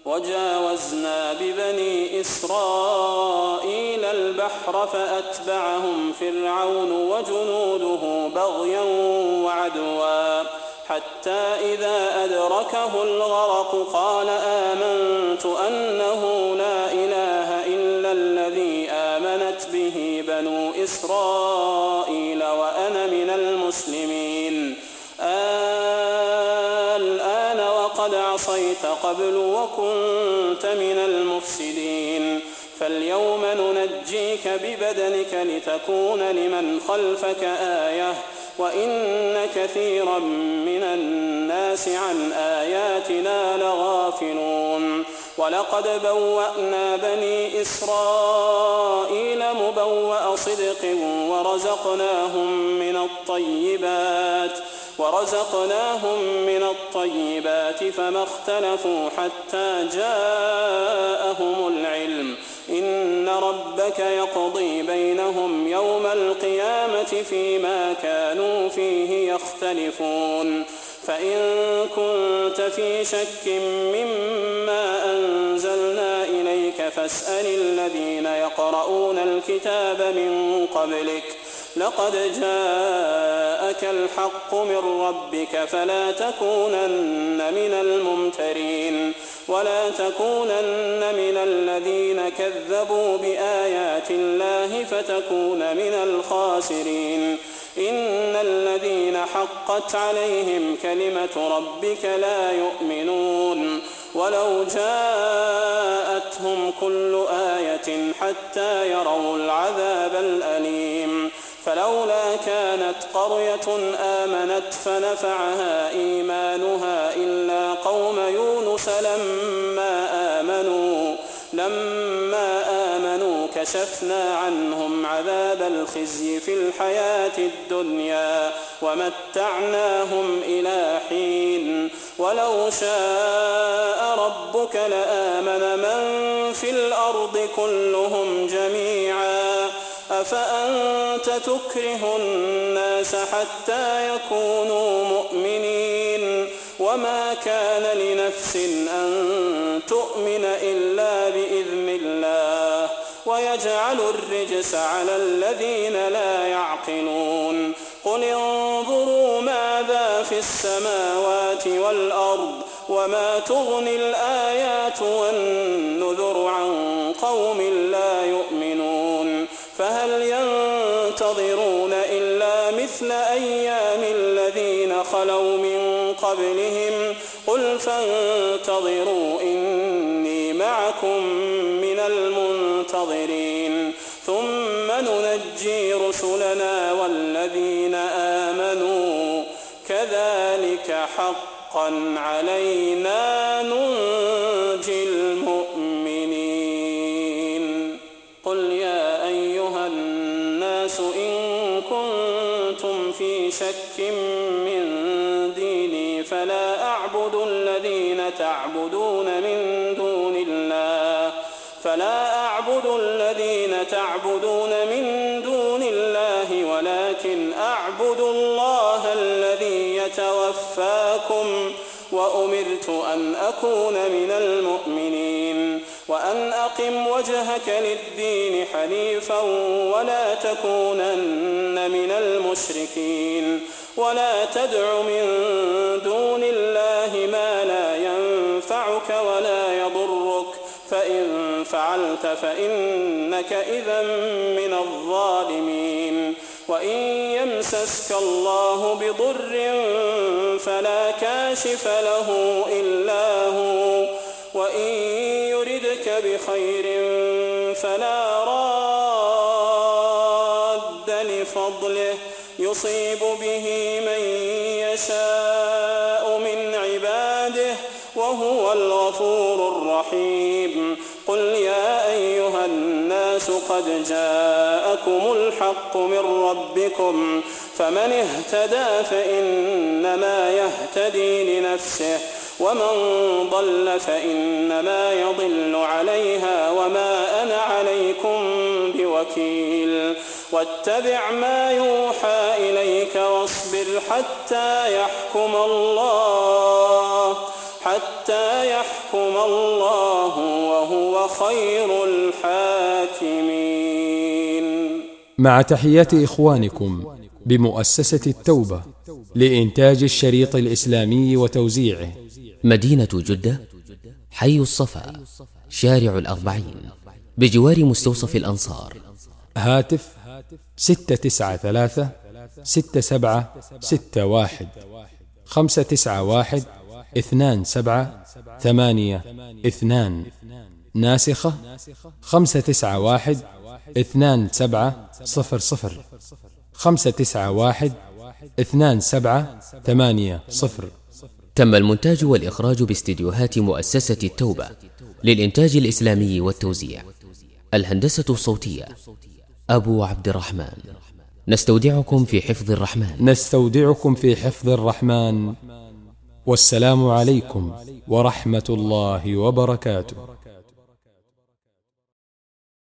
وجاوزنا ببني إسرائيل البحر فأتبعهم فرعون وجنوده بغيا وعدوا حتى إذا أدركه الغرق قال آمنت أنه لا إله إلا الذي آمنت به بنو إسرائيل وأنا من المسلمين. الآن وقد عصيت قبل وكنت من المفسدين فاليوم ننجيك ببدنك لتكون لمن خلفك آية وإن كثيرا من الناس عن آياتنا لغافلون. ولقد بوأنا بني إسرائيل مبوأ صدق ورزقناهم من الطيبات فما اختلفوا حتى جاءهم العلم. إن ربك يقضي بينهم يوم القيامة فيما كانوا فيه يختلفون. فإن كنت في شك مما أنزلنا إليك فاسأل الذين يقرؤون الكتاب من قبلك لقد جاءك الحق من ربك فلا تكونن من الممترين ولا تكونن من الذين كذبوا بآيات الله فتكون من الخاسرين. إن الذين حقت عليهم كلمة ربك لا يؤمنون ولو جاءتهم كل آية حتى يروا العذاب الأليم. فلولا كانت قرية آمنت فنفعها إيمانها إلا قوم يونس لما آمنوا كشفنا عنهم عذاب الخزي في الحياة الدنيا ومتعناهم إلى حين. ولو شاء ربك لآمن من في الأرض كلهم جميعا أفأنت تكره الناس حتى يكونوا مؤمنين وما كان لنفس أن تؤمن إلا بإذن الله ويجعل الرجس على الذين لا يعقلون. قل انظروا ماذا في السماوات والأرض وما تغني الآيات والنذر عن قوم لا يؤمنون. فهل ينتظرون إلا مثل أيام الذين خلوا من قبلهم قل فانتظروا إني معكم من المنتظرين ثم ننجي رسلنا والذين آمنوا كذلك حقا علينا ننجي المؤمنين. قل يا أيها الناس إن كنتم في شك من ديني فلا أعبد الذين تعبدون من دون الله ولكن أعبد الله الذي يتوفاكم وأمرت أن أكون من المؤمنين وأن أقم وجهك للدين حنيفا ولا تكونن من المشركين ولا تدع من دون الله ما لا ينفعك ولا يضرك فإن فعلت فإنك إذا من الظالمين. وإن يمسسك الله بضر فلا كاشف له إلا هو وإن يردك بخير فلا راد لفضله يصيب به من يشاء من عباده وهو الغفور الرحيم. قل يا أيها الناس قد جاءكم الحق من ربكم فمن اهتدى فإنما يهتدي لنفسه ومن ضل فإنما يضل عليها وما أنا عليكم بوكيل. واتبع ما يوحى إليك واصبر حتى يحكم الله حتى يحكم الله وهو خير الحاكمين. مع تحيات إخوانكم بمؤسسة التوبة لإنتاج الشريط الإسلامي وتوزيعه، مدينة جدة، حي الصفا، شارع الأربعين، بجوار مستوصف الأنصار. هاتف 693-6761 591-2782. ناسخة 591-2700 591-2780. تم المونتاج والإخراج باستديوهات مؤسسة التوبة للإنتاج الإسلامي والتوزيع. الهندسة الصوتية أبو عبد الرحمن. نستودعكم في حفظ الرحمن. والسلام عليكم ورحمة الله وبركاته.